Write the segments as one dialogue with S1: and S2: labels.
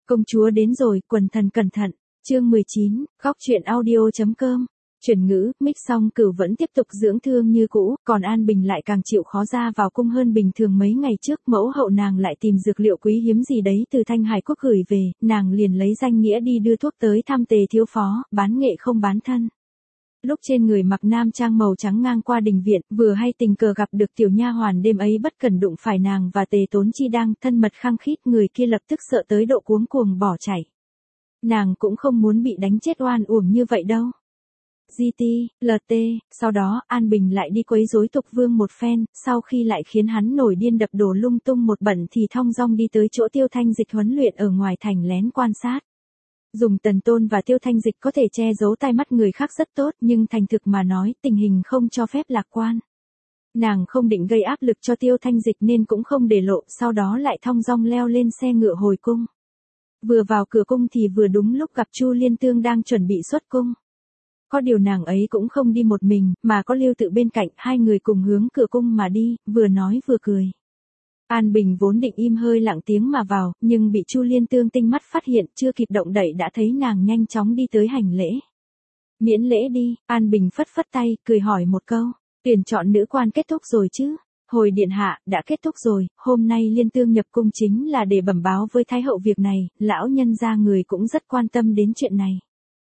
S1: Công chúa đến rồi, quần thần cẩn thận. Chương 19, góc truyện audio.com. Chuyển ngữ, Mích Song Cửu vẫn tiếp tục dưỡng thương như cũ, còn An Bình lại càng chịu khó ra vào cung hơn bình thường mấy ngày trước. Mẫu hậu nàng lại tìm dược liệu quý hiếm gì đấy từ Thanh Hải Quốc gửi về, nàng liền lấy danh nghĩa đi đưa thuốc tới thăm Tề thiếu phó, bán nghệ không bán thân. Lúc trên người mặc nam trang màu trắng ngang qua đình viện, vừa hay tình cờ gặp được tiểu nha hoàn đêm ấy bất cẩn đụng phải nàng và Tề Tốn Chi đang thân mật khăng khít, người kia lập tức sợ tới độ cuống cuồng bỏ chạy. Nàng cũng không muốn bị đánh chết oan uổng như vậy đâu. GT, LT, sau đó An Bình lại đi quấy rối Tục Vương một phen, sau khi lại khiến hắn nổi điên đập đổ lung tung một bận thì thong dong đi tới chỗ Tiêu Thanh Dịch huấn luyện ở ngoài thành lén quan sát. Dùng Tần Tôn và Tiêu Thanh Dịch có thể che giấu tai mắt người khác rất tốt, nhưng thành thực mà nói tình hình không cho phép lạc quan. Nàng không định gây áp lực cho Tiêu Thanh Dịch nên cũng không để lộ, sau đó lại thong dong leo lên xe ngựa hồi cung. Vừa vào cửa cung thì vừa đúng lúc gặp Chu Liên Tương đang chuẩn bị xuất cung. Có điều nàng ấy cũng không đi một mình, mà có Lưu Tự bên cạnh, hai người cùng hướng cửa cung mà đi, vừa nói vừa cười. An Bình vốn định im hơi lặng tiếng mà vào, nhưng bị Chu Liên Tương tinh mắt phát hiện, chưa kịp động đậy đã thấy nàng nhanh chóng đi tới hành lễ. Miễn lễ đi, An Bình phất phất tay, cười hỏi một câu, tuyển chọn nữ quan kết thúc rồi chứ? Hồi điện hạ, đã kết thúc rồi, hôm nay Liên Tương nhập cung chính là để bẩm báo với Thái hậu việc này, lão nhân gia người cũng rất quan tâm đến chuyện này.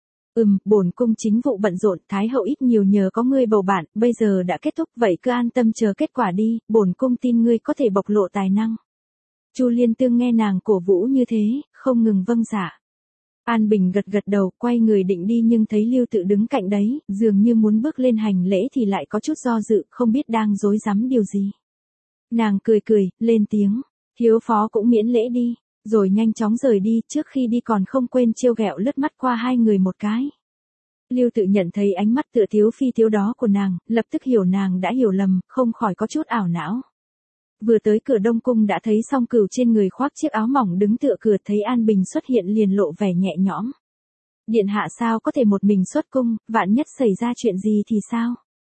S1: Bổn cung chính vụ bận rộn, Thái hậu ít nhiều nhờ có ngươi bầu bạn, bây giờ đã kết thúc vậy cứ an tâm chờ kết quả đi, bổn cung tin ngươi có thể bộc lộ tài năng. Chu Liên Tương nghe nàng cổ vũ như thế, không ngừng vâng dạ. An Bình gật gật đầu, quay người định đi nhưng thấy Lưu Tự đứng cạnh đấy, dường như muốn bước lên hành lễ thì lại có chút do dự, không biết đang rối rắm điều gì. Nàng cười cười, lên tiếng, thiếu phó cũng miễn lễ đi. Rồi nhanh chóng rời đi, trước khi đi còn không quên trêu ghẹo lướt mắt qua hai người một cái. Lưu Tự nhận thấy ánh mắt tựa thiếu phi thiếu đó của nàng, lập tức hiểu nàng đã hiểu lầm, không khỏi có chút ảo não. Vừa tới cửa Đông Cung đã thấy Song Cửu trên người khoác chiếc áo mỏng đứng tựa cửa, thấy An Bình xuất hiện liền lộ vẻ nhẹ nhõm. Điện hạ sao có thể một mình xuất cung, vạn nhất xảy ra chuyện gì thì sao?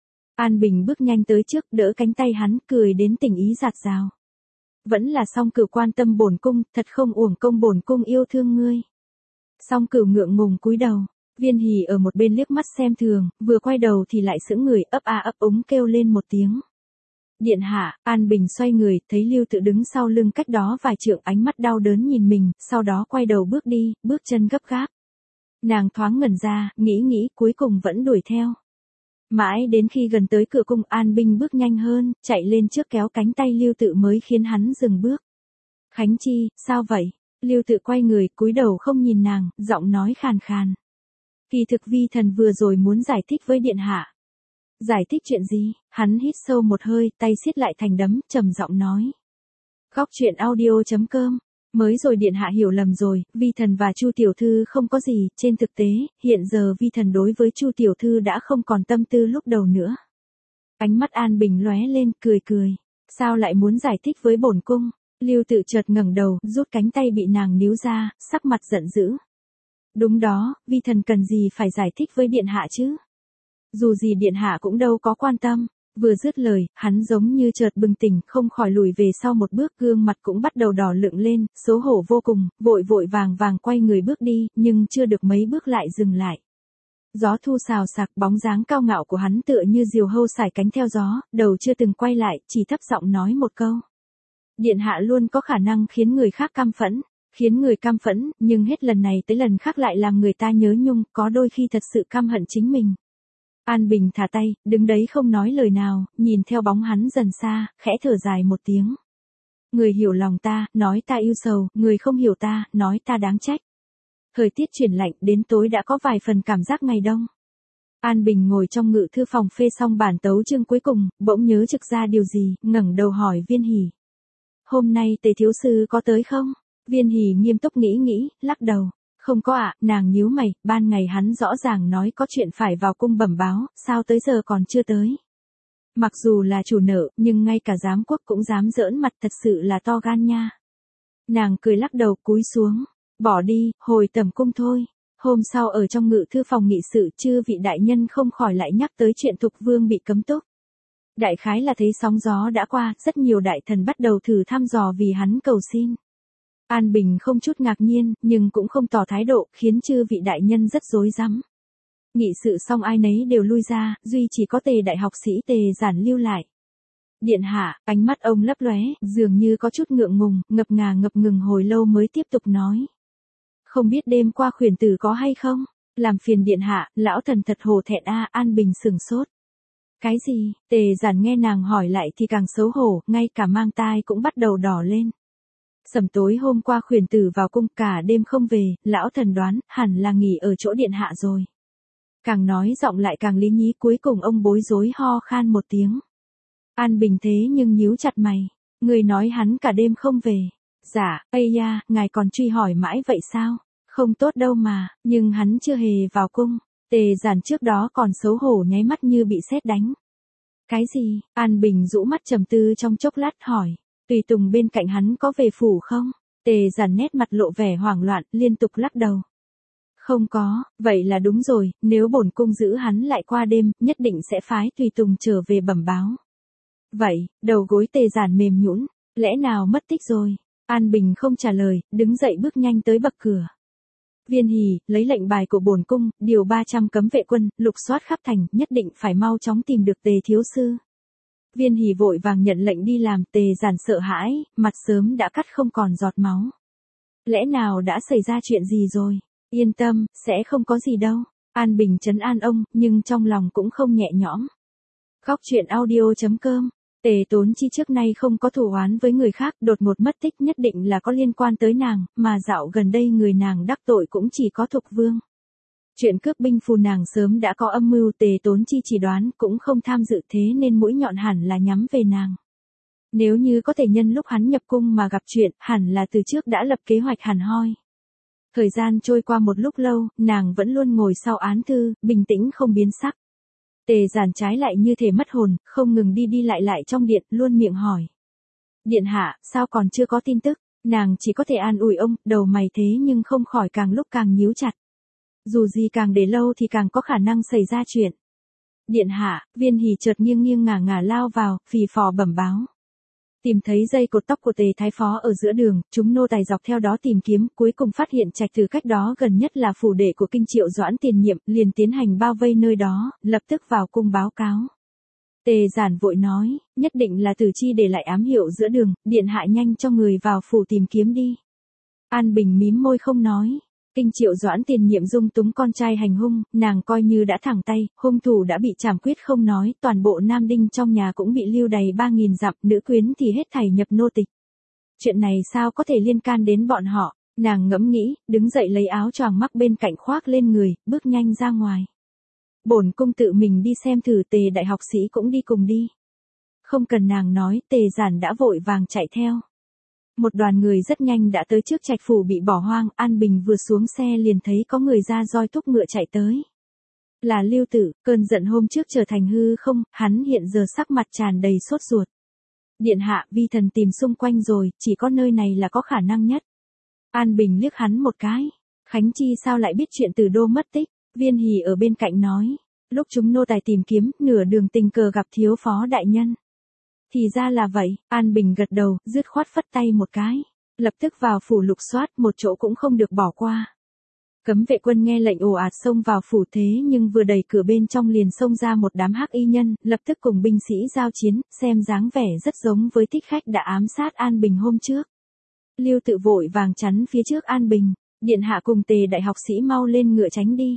S1: An Bình bước nhanh tới trước, đỡ cánh tay hắn, cười đến tình ý dạt dào. Vẫn là Song Cửu quan tâm bổn cung, thật không uổng công bổn cung yêu thương ngươi. Song Cửu ngượng ngùng cúi đầu, Viên Hỉ ở một bên liếc mắt xem thường, vừa quay đầu thì lại sững người, ấp a ấp úng kêu lên một tiếng. Điện hạ, An Bình xoay người, thấy Lưu Tự đứng sau lưng cách đó vài trượng, ánh mắt đau đớn nhìn mình, sau đó quay đầu bước đi, bước chân gấp gáp. Nàng thoáng ngẩn ra, nghĩ cuối cùng vẫn đuổi theo. Mãi đến khi gần tới cửa cung, An Bình bước nhanh hơn, chạy lên trước kéo cánh tay Lưu Tự mới khiến hắn dừng bước. Khánh Chi, sao vậy? Lưu Tự quay người, cúi đầu không nhìn nàng, giọng nói khàn khàn. Kỳ thực vi thần vừa rồi muốn giải thích với điện hạ. Giải thích chuyện gì? Hắn hít sâu một hơi, tay siết lại thành đấm, trầm giọng nói. Góc truyện audio.com. Mới rồi điện hạ hiểu lầm rồi, vi thần và Chu tiểu thư không có gì, trên thực tế, hiện giờ vi thần đối với Chu tiểu thư đã không còn tâm tư lúc đầu nữa. Ánh mắt An Bình lóe lên, cười. Sao lại muốn giải thích với bổn cung? Lưu Tự chợt ngẩng đầu, rút cánh tay bị nàng níu ra, sắc mặt giận dữ. Đúng đó, vi thần cần gì phải giải thích với điện hạ chứ? Dù gì điện hạ cũng đâu có quan tâm. Vừa dứt lời, hắn giống như chợt bừng tỉnh, không khỏi lùi về sau một bước, gương mặt cũng bắt đầu đỏ lựng lên, xấu hổ vô cùng, vội vàng quay người bước đi, nhưng chưa được mấy bước lại dừng lại. Gió thu xào xạc, bóng dáng cao ngạo của hắn tựa như diều hâu sải cánh theo gió, đầu chưa từng quay lại, chỉ thấp giọng nói một câu. Điện hạ luôn có khả năng khiến người khác căm phẫn, nhưng hết lần này tới lần khác lại làm người ta nhớ nhung, có đôi khi thật sự căm hận chính mình. An Bình thả tay, đứng đấy không nói lời nào, nhìn theo bóng hắn dần xa, khẽ thở dài một tiếng. Người hiểu lòng ta, nói ta yêu sầu, người không hiểu ta, nói ta đáng trách. Thời tiết chuyển lạnh, đến tối đã có vài phần cảm giác ngày đông. An Bình ngồi trong ngự thư phòng phê xong bản tấu chương cuối cùng, bỗng nhớ trực ra điều gì, ngẩng đầu hỏi Viên Hỉ. Hôm nay Tề thiếu sư có tới không? Viên Hỉ nghiêm túc nghĩ, lắc đầu. Không có ạ, nàng nhíu mày, ban ngày hắn rõ ràng nói có chuyện phải vào cung bẩm báo, sao tới giờ còn chưa tới. Mặc dù là chủ nợ, nhưng ngay cả giám quốc cũng dám giỡn mặt, thật sự là to gan nha. Nàng cười lắc đầu, cúi xuống, bỏ đi, hồi tẩm cung thôi. Hôm sau ở trong ngự thư phòng nghị sự, chư vị đại nhân không khỏi lại nhắc tới chuyện Thục Vương bị cấm túc. Đại khái là thấy sóng gió đã qua, rất nhiều đại thần bắt đầu thử thăm dò vì hắn cầu xin. An Bình không chút ngạc nhiên, nhưng cũng không tỏ thái độ, khiến chư vị đại nhân rất rối rắm. Nghị sự xong ai nấy đều lui ra, duy chỉ có Tề đại học sĩ Tề Giản lưu lại. Điện hạ, ánh mắt ông lấp lóe, dường như có chút ngượng ngùng, ngập ngừng hồi lâu mới tiếp tục nói. Không biết đêm qua khuyển tử có hay không? Làm phiền điện hạ, lão thần thật hổ thẹn a. An Bình sừng sốt. Cái gì? Tề Giản nghe nàng hỏi lại thì càng xấu hổ, ngay cả mang tai cũng bắt đầu đỏ lên. Sầm tối hôm qua khuyển tử vào cung cả đêm không về, lão thần đoán, hẳn là nghỉ ở chỗ điện hạ rồi. Càng nói giọng lại càng lý nhí, cuối cùng ông bối rối ho khan một tiếng. An Bình thế nhưng nhíu chặt mày. Người nói hắn cả đêm không về. Dạ, ây da, ngài còn truy hỏi mãi vậy sao? Không tốt đâu mà, nhưng hắn chưa hề vào cung. Tề Giản trước đó còn xấu hổ nháy mắt như bị sét đánh. Cái gì? An Bình rũ mắt trầm tư trong chốc lát hỏi. Tùy tùng bên cạnh hắn có về phủ không? Tề Giản nét mặt lộ vẻ hoảng loạn, liên tục lắc đầu. Không có, vậy là đúng rồi, nếu bổn cung giữ hắn lại qua đêm, nhất định sẽ phái tùy tùng trở về bẩm báo. Vậy, đầu gối Tề Giản mềm nhũn, lẽ nào mất tích rồi? An Bình không trả lời, đứng dậy bước nhanh tới bậc cửa. Viên Hỉ, lấy lệnh bài của bổn cung, điều 300 cấm vệ quân, lục soát khắp thành, nhất định phải mau chóng tìm được Tề thiếu sư. Viên Hỉ vội vàng nhận lệnh đi làm. Tề Giản sợ hãi, mặt sớm đã cắt không còn giọt máu. Lẽ nào đã xảy ra chuyện gì rồi? Yên tâm, sẽ không có gì đâu. An Bình trấn an ông, nhưng trong lòng cũng không nhẹ nhõm. Góc truyện audio.com. Tề Tốn Chi trước nay không có thù oán với người khác, đột ngột mất tích nhất định là có liên quan tới nàng, mà dạo gần đây người nàng đắc tội cũng chỉ có Thục Vương. Chuyện cướp binh phù nàng sớm đã có âm mưu. Tề Tốn Chi chỉ đoán cũng không tham dự, thế nên mũi nhọn hẳn là nhắm về nàng. Nếu như có thể nhân lúc hắn nhập cung mà gặp chuyện, hẳn là từ trước đã lập kế hoạch hẳn hoi. Thời gian trôi qua một lúc lâu, nàng vẫn luôn ngồi sau án thư, bình tĩnh không biến sắc. Tề Giản trái lại như thể mất hồn, không ngừng đi lại trong điện, luôn miệng hỏi. Điện hạ, sao còn chưa có tin tức? Nàng chỉ có thể an ủi ông, đầu mày thế nhưng không khỏi càng lúc càng nhíu chặt. Dù gì càng để lâu thì càng có khả năng xảy ra chuyện. Điện hạ, Viên Hỉ chợt nghiêng ngả lao vào, phì phò bẩm báo. Tìm thấy dây cột tóc của Tề thái phó ở giữa đường, chúng nô tài dọc theo đó tìm kiếm, cuối cùng phát hiện trạch từ cách đó gần nhất là phủ đệ của Kinh Triệu Doãn tiền nhiệm, liền tiến hành bao vây nơi đó, lập tức vào cung báo cáo. Tề Giản vội nói, nhất định là Tử Chi để lại ám hiệu giữa đường, điện hạ nhanh cho người vào phủ tìm kiếm đi. An Bình mím môi không nói. Kinh Triệu Doãn tiền nhiệm dung túng con trai hành hung, nàng coi như đã thẳng tay, hung thủ đã bị trảm quyết không nói, toàn bộ nam đinh trong nhà cũng bị lưu đày 3.000 dặm, nữ quyến thì hết thảy nhập nô tịch. Chuyện này sao có thể liên can đến bọn họ? Nàng ngẫm nghĩ, đứng dậy lấy áo choàng mắc bên cạnh khoác lên người, bước nhanh ra ngoài. Bổn cung tự mình đi xem thử. Tề đại học sĩ cũng đi cùng đi. Không cần nàng nói, Tề Giản đã vội vàng chạy theo. Một đoàn người rất nhanh đã tới trước trạch phủ bị bỏ hoang. An Bình vừa xuống xe liền thấy có người ra roi thúc ngựa chạy tới. Là Lưu Tử, cơn giận hôm trước trở thành hư không, hắn hiện giờ sắc mặt tràn đầy sốt ruột. Điện hạ, vi thần tìm xung quanh rồi, chỉ có nơi này là có khả năng nhất. An Bình liếc hắn một cái. Khánh Chi sao lại biết chuyện Tử Đô mất tích? Viên Hỉ ở bên cạnh nói. Lúc chúng nô tài tìm kiếm, nửa đường tình cờ gặp thiếu phó đại nhân. Thì ra là vậy. An Bình gật đầu, dứt khoát phất tay một cái. Lập tức vào phủ lục soát, một chỗ cũng không được bỏ qua. Cấm vệ quân nghe lệnh ồ ạt xông vào phủ, thế nhưng vừa đẩy cửa bên trong liền xông ra một đám hắc y nhân, lập tức cùng binh sĩ giao chiến, xem dáng vẻ rất giống với thích khách đã ám sát An Bình hôm trước. Lưu Tự vội vàng chắn phía trước An Bình. Điện hạ cùng Tề đại học sĩ mau lên ngựa tránh đi.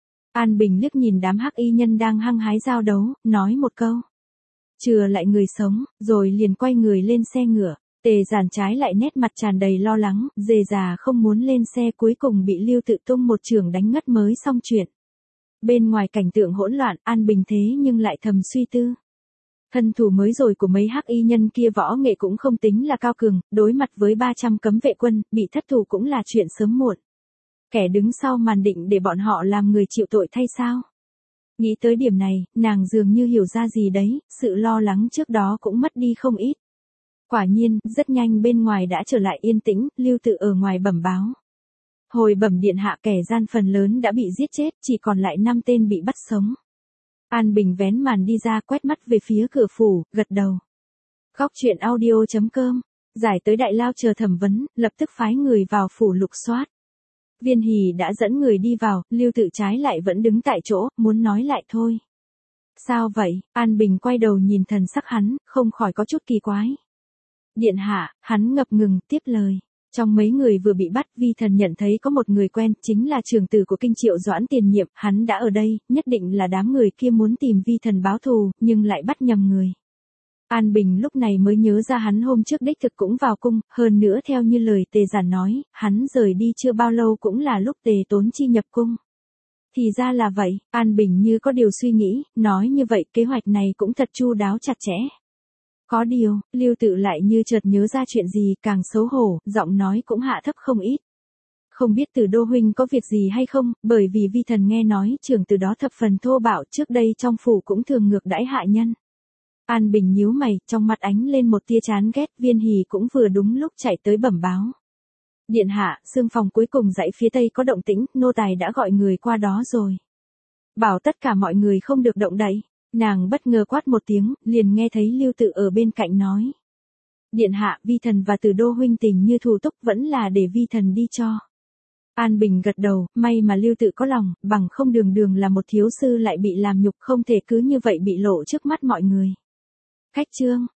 S1: An Bình liếc nhìn đám hắc y nhân đang hăng hái giao đấu, nói một câu. Chừa lại người sống, rồi liền quay người lên xe ngựa. Tề Giản trái lại nét mặt tràn đầy lo lắng, dề già không muốn lên xe, cuối cùng bị Lưu Tự tung một chưởng đánh ngất mới xong chuyện. Bên ngoài cảnh tượng hỗn loạn, An Bình thế nhưng lại thầm suy tư. Thân thủ mới rồi của mấy hắc y nhân kia võ nghệ cũng không tính là cao cường, đối mặt với 300 cấm vệ quân, bị thất thủ cũng là chuyện sớm muộn. Kẻ đứng sau màn định để bọn họ làm người chịu tội thay sao? Nghĩ tới điểm này, nàng dường như hiểu ra gì đấy, sự lo lắng trước đó cũng mất đi không ít. Quả nhiên, rất nhanh bên ngoài đã trở lại yên tĩnh, Lưu Tự ở ngoài bẩm báo. Hồi bẩm điện hạ, kẻ gian phần lớn đã bị giết chết, chỉ còn lại 5 tên bị bắt sống. An Bình vén màn đi ra, quét mắt về phía cửa phủ, gật đầu. Góc truyện audio.com Giải tới đại lao chờ thẩm vấn, lập tức phái người vào phủ lục soát. Viên Hỷ đã dẫn người đi vào, Lưu Tự trái lại vẫn đứng tại chỗ, muốn nói lại thôi. Sao vậy? An Bình quay đầu nhìn thần sắc hắn, không khỏi có chút kỳ quái. Điện hạ, hắn ngập ngừng, tiếp lời. Trong mấy người vừa bị bắt, vi thần nhận thấy có một người quen, chính là trưởng tử của Kinh Triệu Doãn tiền nhiệm, hắn đã ở đây, nhất định là đám người kia muốn tìm vi thần báo thù, nhưng lại bắt nhầm người. An Bình lúc này mới nhớ ra hắn hôm trước đích thực cũng vào cung, hơn nữa theo như lời Tề Giản nói, hắn rời đi chưa bao lâu cũng là lúc Tề Tốn Chi nhập cung. Thì ra là vậy, An Bình như có điều suy nghĩ, nói như vậy kế hoạch này cũng thật chu đáo chặt chẽ. Có điều, Lưu Tự lại như chợt nhớ ra chuyện gì, càng xấu hổ, giọng nói cũng hạ thấp không ít. Không biết Từ Đô huynh có việc gì hay không, bởi vì vi thần nghe nói trưởng tử đó thập phần thô bạo, trước đây trong phủ cũng thường ngược đãi hạ nhân. An Bình nhíu mày, trong mặt ánh lên một tia chán ghét, Viên Hỷ cũng vừa đúng lúc chạy tới bẩm báo. Điện hạ, xương phòng cuối cùng dãy phía tây có động tĩnh, nô tài đã gọi người qua đó rồi. Bảo tất cả mọi người không được động đậy. Nàng bất ngờ quát một tiếng, liền nghe thấy Lưu Tự ở bên cạnh nói. Điện hạ, vi thần và Từ Đô huynh tình như thù túc, vẫn là để vi thần đi cho. An Bình gật đầu, may mà Lưu Tự có lòng, bằng không đường đường là một thiếu sư lại bị làm nhục, không thể cứ như vậy bị lộ trước mắt mọi người. Khách trương,